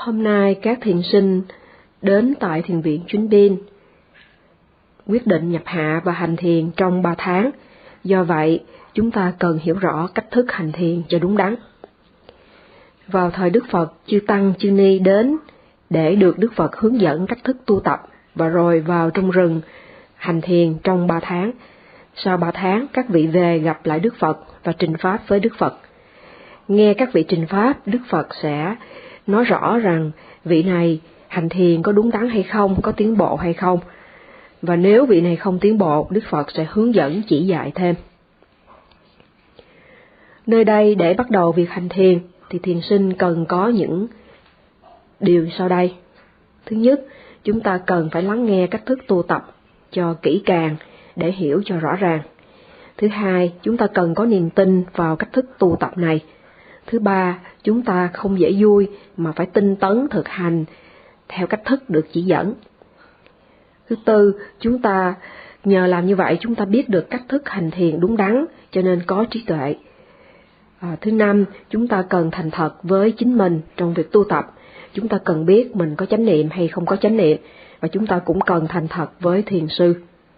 Hôm nay các thiền sinh đến tại thiền viện Chuyến Biên quyết định nhập hạ và hành thiền trong 3 tháng. Do vậy, chúng ta cần hiểu rõ cách thức hành thiền cho đúng đắn. Vào thời Đức Phật, chư Tăng, chư Ni đến để được Đức Phật hướng dẫn cách thức tu tập và rồi vào trong rừng hành thiền trong 3 tháng. Sau 3 tháng, các vị về gặp lại Đức Phật và trình pháp với Đức Phật. Nghe các vị trình pháp, Đức Phật sẽ nói rõ rằng vị này hành thiền có đúng đắn hay không, có tiến bộ hay không. Và nếu vị này không tiến bộ, Đức Phật sẽ hướng dẫn chỉ dạy thêm. Nơi đây để bắt đầu việc hành thiền thì thiền sinh cần có những điều sau đây. Thứ nhất, chúng ta cần phải lắng nghe cách thức tu tập cho kỹ càng để hiểu cho rõ ràng. Thứ hai, chúng ta cần có niềm tin vào cách thức tu tập này. Thứ ba, chúng ta không dễ vui mà phải tinh tấn thực hành theo cách thức được chỉ dẫn. Thứ tư, chúng ta nhờ làm như vậy chúng ta biết được cách thức hành thiền đúng đắn, cho nên có trí tuệ. Thứ năm, chúng ta cần thành thật với chính mình trong việc tu tập. Chúng ta cần biết mình có chánh niệm hay không có chánh niệm, và chúng ta cũng cần thành thật với thiền sư.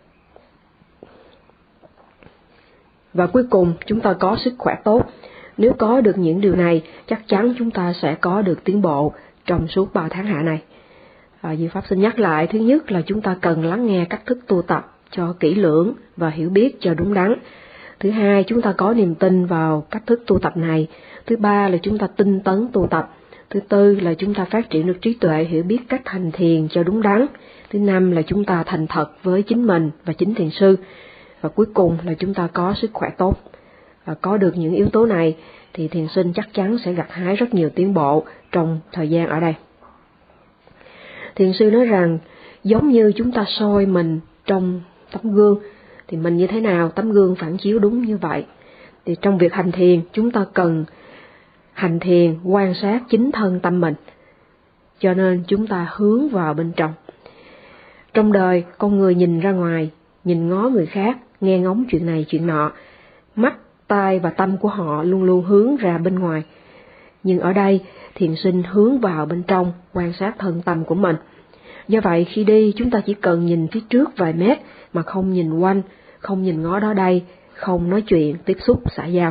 Và cuối cùng, chúng ta có sức khỏe tốt. Nếu có được những điều này, chắc chắn chúng ta sẽ có được tiến bộ trong suốt 3 tháng hạ này. Như Pháp xin nhắc lại, thứ nhất là chúng ta cần lắng nghe cách thức tu tập cho kỹ lưỡng và hiểu biết cho đúng đắn. Thứ hai, chúng ta có niềm tin vào cách thức tu tập này. Thứ ba là chúng ta tinh tấn tu tập. Thứ tư là chúng ta phát triển được trí tuệ, hiểu biết cách hành thiền cho đúng đắn. Thứ năm là chúng ta thành thật với chính mình và chính thiền sư. Và cuối cùng là chúng ta có sức khỏe tốt. Có được những yếu tố này thì thiền sinh chắc chắn sẽ gặt hái rất nhiều tiến bộ trong thời gian ở đây. Thiền sư nói rằng giống như chúng ta soi mình trong tấm gương thì mình như thế nào, tấm gương phản chiếu đúng như vậy. Thì trong việc hành thiền chúng ta cần hành thiền quan sát chính thân tâm mình, cho nên chúng ta hướng vào bên trong. Trong đời con người nhìn ra ngoài, nhìn ngó người khác, nghe ngóng chuyện này chuyện nọ, mắt, tai và tâm của họ luôn luôn hướng ra bên ngoài. Nhưng ở đây thiền sinh hướng vào bên trong, quan sát thân tâm của mình. Do vậy khi đi chúng ta chỉ cần nhìn phía trước vài mét mà không nhìn quanh, không nhìn ngó đó đây, không nói chuyện, tiếp xúc, xã giao.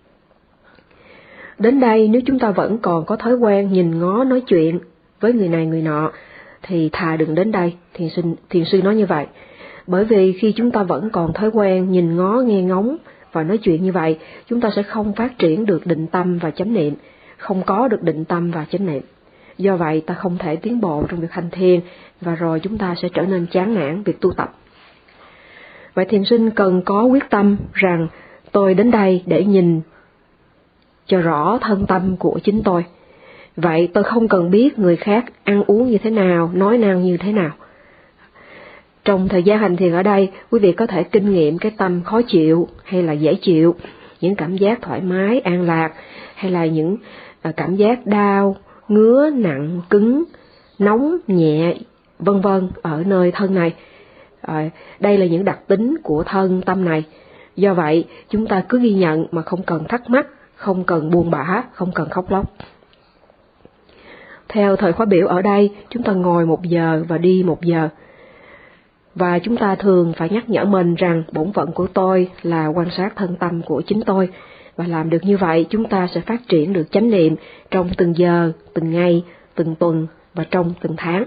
Đến đây nếu chúng ta vẫn còn có thói quen nhìn ngó nói chuyện với người này người nọ thì thà đừng đến đây, thiền sư nói như vậy. Bởi vì khi chúng ta vẫn còn thói quen nhìn ngó nghe ngóng và nói chuyện như vậy, chúng ta sẽ không phát triển được định tâm và chánh niệm, không có được định tâm và chánh niệm. Do vậy ta không thể tiến bộ trong việc hành thiền và rồi chúng ta sẽ trở nên chán nản việc tu tập. Vậy thiền sinh cần có quyết tâm rằng tôi đến đây để nhìn cho rõ thân tâm của chính tôi. Vậy tôi không cần biết người khác ăn uống như thế nào, nói năng như thế nào. Trong thời gian hành thiền ở đây, quý vị có thể kinh nghiệm cái tâm khó chịu hay là dễ chịu, những cảm giác thoải mái, an lạc, hay là những cảm giác đau, ngứa, nặng, cứng, nóng, nhẹ, vân vân ở nơi thân này. Đây là những đặc tính của thân tâm này. Do vậy, chúng ta cứ ghi nhận mà không cần thắc mắc, không cần buồn bã, không cần khóc lóc. Theo thời khóa biểu ở đây, chúng ta ngồi 1 giờ và đi 1 giờ. Và chúng ta thường phải nhắc nhở mình rằng bổn phận của tôi là quan sát thân tâm của chính tôi. Và làm được như vậy, chúng ta sẽ phát triển được chánh niệm trong từng giờ, từng ngày, từng tuần và trong từng tháng.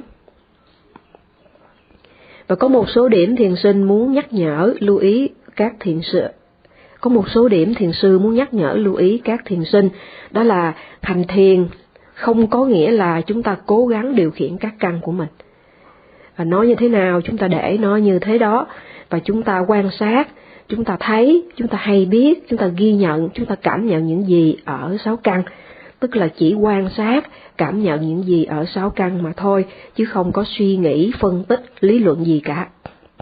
Và có một số điểm thiền sinh muốn nhắc nhở lưu ý các thiền sư. Có một số điểm thiền sư muốn nhắc nhở lưu ý các thiền sinh, đó là hành thiền không có nghĩa là chúng ta cố gắng điều khiển các căn của mình. Và nói như thế nào chúng ta để nó như thế đó, và chúng ta quan sát, chúng ta thấy, chúng ta hay biết, chúng ta ghi nhận, chúng ta cảm nhận những gì ở 6 căn. Tức là chỉ quan sát, cảm nhận những gì ở 6 căn mà thôi, chứ không có suy nghĩ, phân tích, lý luận gì cả.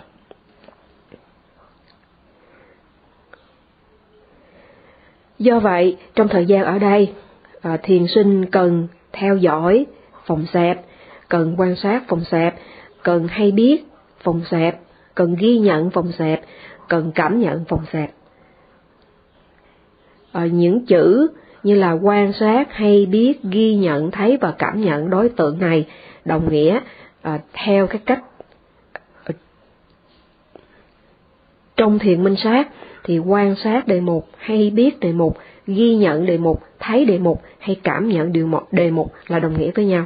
Do vậy, trong thời gian ở đây, thiền sinh cần theo dõi phòng xẹp, cần quan sát phòng xẹp, cần hay biết phòng xẹp, cần ghi nhận phòng xẹp, cần cảm nhận phòng xẹp. Những chữ như là quan sát, hay biết, ghi nhận, thấy và cảm nhận đối tượng này, đồng nghĩa theo cái cách trong thiền minh sát thì quan sát đề mục, hay biết đề mục, ghi nhận đề mục, thấy đề mục hay cảm nhận đề mục là đồng nghĩa với nhau.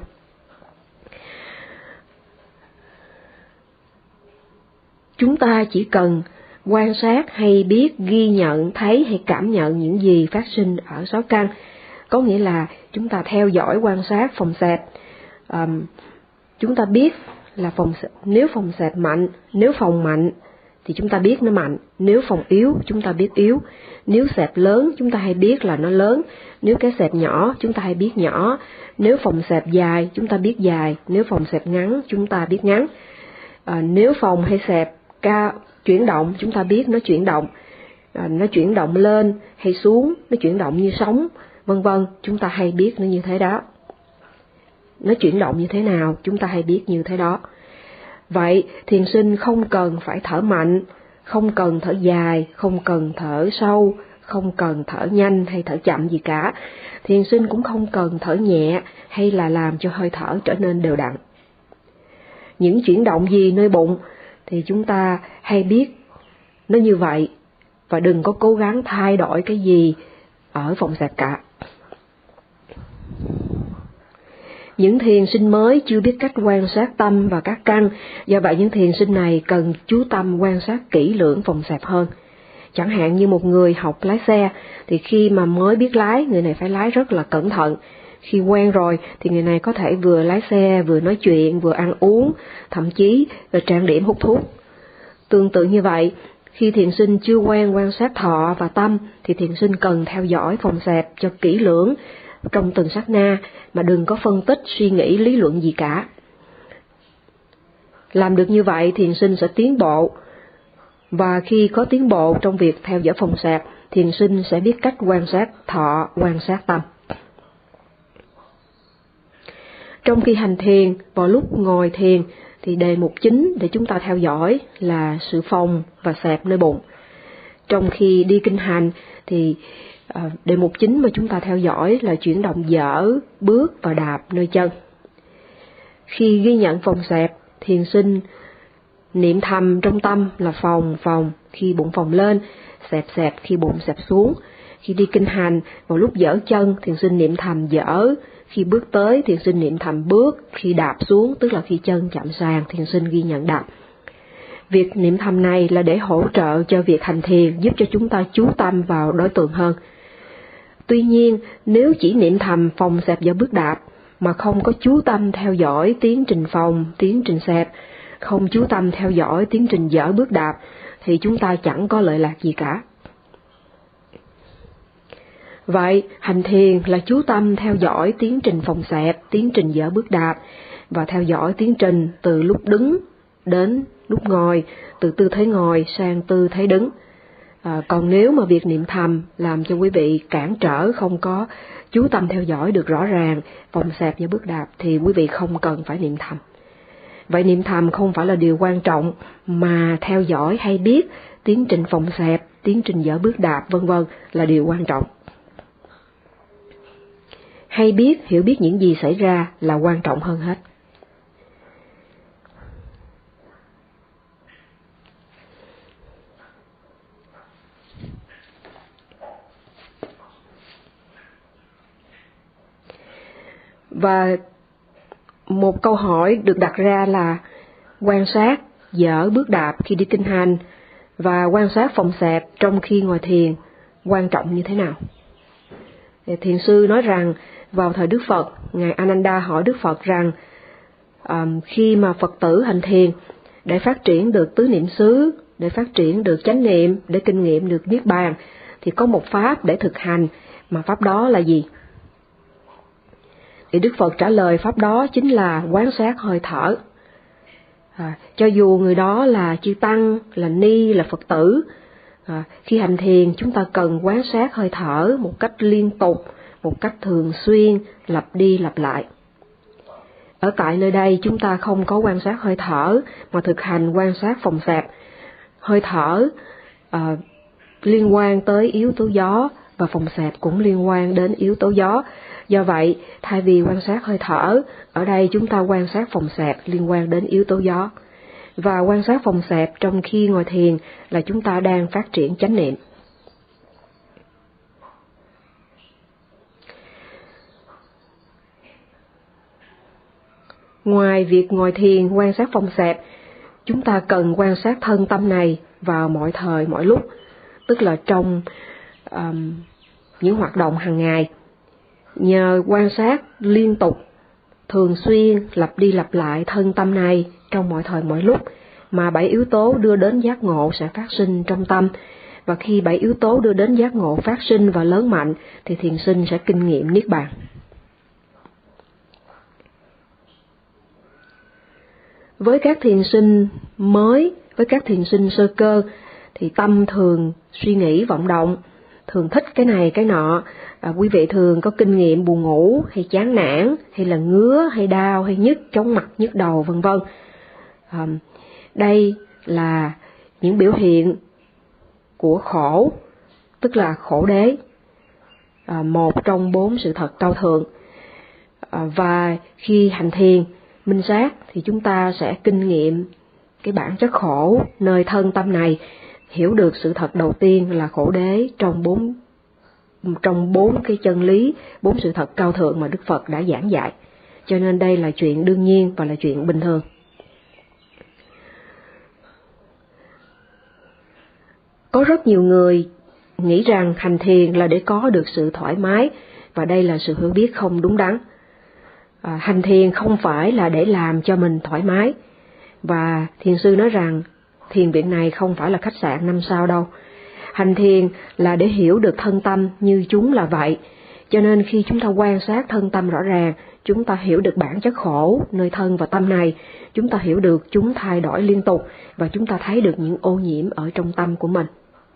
Chúng ta chỉ cần quan sát, hay biết, ghi nhận, thấy hay cảm nhận những gì phát sinh ở 6 căn. Có nghĩa là chúng ta theo dõi quan sát phòng xẹp. Chúng ta biết là nếu phòng xẹp mạnh, nếu phòng mạnh thì chúng ta biết nó mạnh, nếu phòng yếu chúng ta biết yếu, nếu xẹp lớn chúng ta hay biết là nó lớn, nếu cái xẹp nhỏ chúng ta hay biết nhỏ, nếu phòng xẹp dài chúng ta biết dài, nếu phòng xẹp ngắn chúng ta biết ngắn, nếu phòng hay xẹp cao chuyển động chúng ta biết nó chuyển động, nó chuyển động lên hay xuống, nó chuyển động như sóng, vân vân, chúng ta hay biết nó như thế đó. Nó chuyển động như thế nào chúng ta hay biết như thế đó. Vậy thiền sinh không cần phải thở mạnh, không cần thở dài, không cần thở sâu, không cần thở nhanh hay thở chậm gì cả. Thiền sinh cũng không cần thở nhẹ hay là làm cho hơi thở trở nên đều đặn. Những chuyển động gì nơi bụng thì chúng ta hay biết nó như vậy, và đừng có cố gắng thay đổi cái gì ở phòng xẹp cả. Những thiền sinh mới chưa biết cách quan sát tâm và các căn, do vậy những thiền sinh này cần chú tâm quan sát kỹ lưỡng phòng xẹp hơn. Chẳng hạn như một người học lái xe, thì khi mà mới biết lái, người này phải lái rất là cẩn thận. Khi quen rồi thì người này có thể vừa lái xe, vừa nói chuyện, vừa ăn uống, thậm chí là trang điểm, hút thuốc. Tương tự như vậy, khi thiền sinh chưa quen quan sát thọ và tâm, thì thiền sinh cần theo dõi phòng xẹp cho kỹ lưỡng trong từng sát na, mà đừng có phân tích, suy nghĩ, lý luận gì cả. Làm được như vậy, thiền sinh sẽ tiến bộ, và khi có tiến bộ trong việc theo dõi phòng xẹp, thiền sinh sẽ biết cách quan sát thọ, quan sát tâm. Trong khi hành thiền, vào lúc ngồi thiền, thì đề mục chính để chúng ta theo dõi là sự phòng và xẹp nơi bụng. Trong khi đi kinh hành thì đề mục chính mà chúng ta theo dõi là chuyển động dở, bước và đạp nơi chân. Khi ghi nhận phòng xẹp, thiền sinh niệm thầm trong tâm là phòng khi bụng phồng lên, xẹp khi bụng xẹp xuống. Khi đi kinh hành, vào lúc dở chân, thiền sinh niệm thầm dở, khi bước tới, thiền sinh niệm thầm bước, khi đạp xuống, tức là khi chân chạm sàn, thiền sinh ghi nhận đạp. Việc niệm thầm này là để hỗ trợ cho việc hành thiền, giúp cho chúng ta chú tâm vào đối tượng hơn. Tuy nhiên, nếu chỉ niệm thầm phòng xẹp và bước đạp, mà không có chú tâm theo dõi tiến trình phòng, tiến trình xẹp, không chú tâm theo dõi tiến trình dở bước đạp, thì chúng ta chẳng có lợi lạc gì cả. Vậy, hành thiền là chú tâm theo dõi tiến trình phòng xẹp, tiến trình dở bước đạp, và theo dõi tiến trình từ lúc đứng đến lúc ngồi, từ tư thế ngồi sang tư thế đứng. Còn nếu mà việc niệm thầm làm cho quý vị cản trở, không có chú tâm theo dõi được rõ ràng phòng xẹp và bước đạp, thì quý vị không cần phải niệm thầm. Vậy niệm thầm không phải là điều quan trọng, mà theo dõi hay biết tiến trình phòng xẹp, tiến trình dở bước đạp, vân vân là điều quan trọng. Hay biết, hiểu biết những gì xảy ra là quan trọng hơn hết. Và một câu hỏi được đặt ra là quan sát dở bước đạp khi đi kinh hành và quan sát phòng xẹp trong khi ngồi thiền quan trọng như thế nào? Thiền sư nói rằng vào thời Đức Phật, Ngài Ananda hỏi Đức Phật rằng khi mà Phật tử hành thiền để phát triển được tứ niệm xứ, để phát triển được chánh niệm, để kinh nghiệm được niết bàn, thì có một pháp để thực hành, mà pháp đó là gì? Thì Đức Phật trả lời pháp đó chính là quán sát hơi thở. Cho dù người đó là chư tăng, là ni, là Phật tử, khi hành thiền chúng ta cần quán sát hơi thở một cách liên tục, một cách thường xuyên, lặp đi lặp lại. Ở tại nơi đây chúng ta không có quan sát hơi thở, mà thực hành quan sát phòng xẹp. Hơi thở liên quan tới yếu tố gió, và phòng xẹp cũng liên quan đến yếu tố gió. Do vậy, thay vì quan sát hơi thở, ở đây chúng ta quan sát phòng xẹp liên quan đến yếu tố gió. Và quan sát phòng xẹp trong khi ngồi thiền là chúng ta đang phát triển chánh niệm. Ngoài việc ngồi thiền quan sát phòng xẹp, chúng ta cần quan sát thân tâm này vào mọi thời mọi lúc, tức là trong những hoạt động hàng ngày. Nhờ quan sát liên tục, thường xuyên lặp đi lặp lại thân tâm này trong mọi thời mọi lúc, mà 7 yếu tố đưa đến giác ngộ sẽ phát sinh trong tâm. Và khi 7 yếu tố đưa đến giác ngộ phát sinh và lớn mạnh, thì thiền sinh sẽ kinh nghiệm Niết Bàn. Với các thiền sinh mới, với các thiền sinh sơ cơ, thì tâm thường suy nghĩ vọng động, thường thích cái này cái nọ. Quý vị thường có kinh nghiệm buồn ngủ, hay chán nản, hay là ngứa, hay đau, hay nhức, chóng mặt, nhức đầu, vân vân. Đây là những biểu hiện của khổ, tức là khổ đế, một trong 4 sự thật cao thượng. Và khi hành thiền minh sát thì chúng ta sẽ kinh nghiệm cái bản chất khổ nơi thân tâm này, hiểu được sự thật đầu tiên là khổ đế trong 4 cái chân lý, 4 sự thật cao thượng mà Đức Phật đã giảng dạy. Cho nên đây là chuyện đương nhiên và là chuyện bình thường. Có rất nhiều người nghĩ rằng hành thiền là để có được sự thoải mái, và đây là sự hiểu biết không đúng đắn. Hành thiền không phải là để làm cho mình thoải mái, và thiền sư nói rằng thiền viện này không phải là khách sạn 5 sao đâu. Hành thiền là để hiểu được thân tâm như chúng là vậy. Cho nên khi chúng ta quan sát thân tâm rõ ràng, chúng ta hiểu được bản chất khổ nơi thân và tâm này, chúng ta hiểu được chúng thay đổi liên tục, và chúng ta thấy được những ô nhiễm ở trong tâm của mình.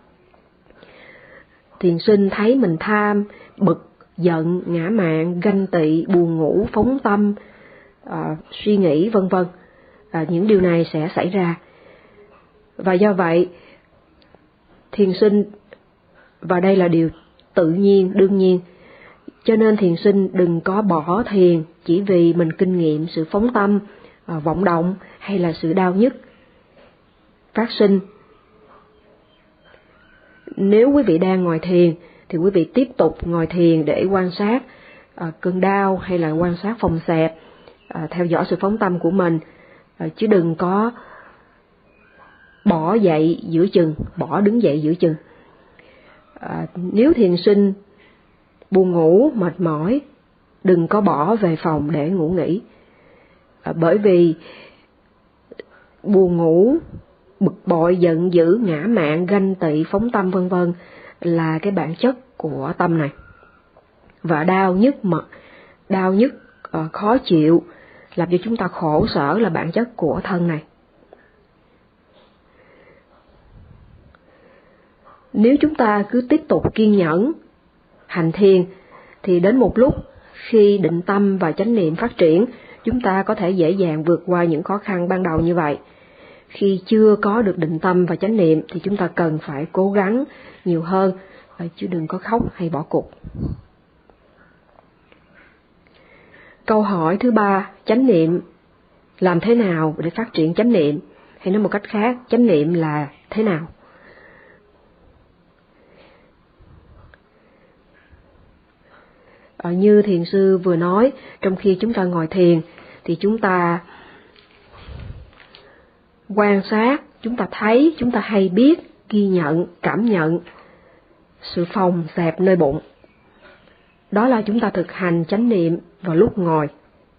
Thiền sinh thấy mình tham, bực, giận, ngã mạn, ganh tị, buồn ngủ, phóng tâm, suy nghĩ vân vân. Những điều này sẽ xảy ra. Và do vậy, thiền sinh, và đây là điều tự nhiên, đương nhiên, cho nên thiền sinh đừng có bỏ thiền chỉ vì mình kinh nghiệm sự phóng tâm, vọng động hay là sự đau nhức phát sinh. Nếu quý vị đang ngồi thiền thì quý vị tiếp tục ngồi thiền để quan sát cơn đau hay là quan sát phòng xẹp, theo dõi sự phóng tâm của mình, chứ đừng có bỏ dậy giữa chừng, đứng dậy giữa chừng. Nếu thiền sinh buồn ngủ, mệt mỏi, đừng có bỏ về phòng để ngủ nghỉ, bởi vì buồn ngủ, bực bội, giận dữ, ngã mạn, ganh tị, phóng tâm vân vân là cái bản chất của tâm này. Và đau nhức, khó chịu, làm cho chúng ta khổ sở là bản chất của thân này. Nếu chúng ta cứ tiếp tục kiên nhẫn hành thiền thì đến một lúc khi định tâm và chánh niệm phát triển, chúng ta có thể dễ dàng vượt qua những khó khăn ban đầu như vậy. Khi chưa có được định tâm và chánh niệm thì chúng ta cần phải cố gắng nhiều hơn, chứ đừng có khóc hay bỏ cuộc. Câu hỏi thứ 3, chánh niệm làm thế nào để phát triển chánh niệm? Hay nói một cách khác, chánh niệm là thế nào? Như thiền sư vừa nói, trong khi chúng ta ngồi thiền thì chúng ta quan sát, chúng ta thấy, chúng ta hay biết, ghi nhận, cảm nhận sự phòng xẹp nơi bụng. Đó là chúng ta thực hành chánh niệm vào lúc ngồi.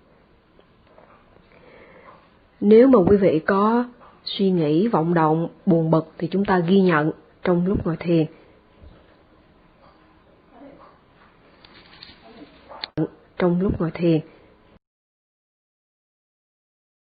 Nếu mà quý vị có suy nghĩ, vọng động, buồn bực thì chúng ta ghi nhận trong lúc ngồi thiền. Trong lúc ngồi thiền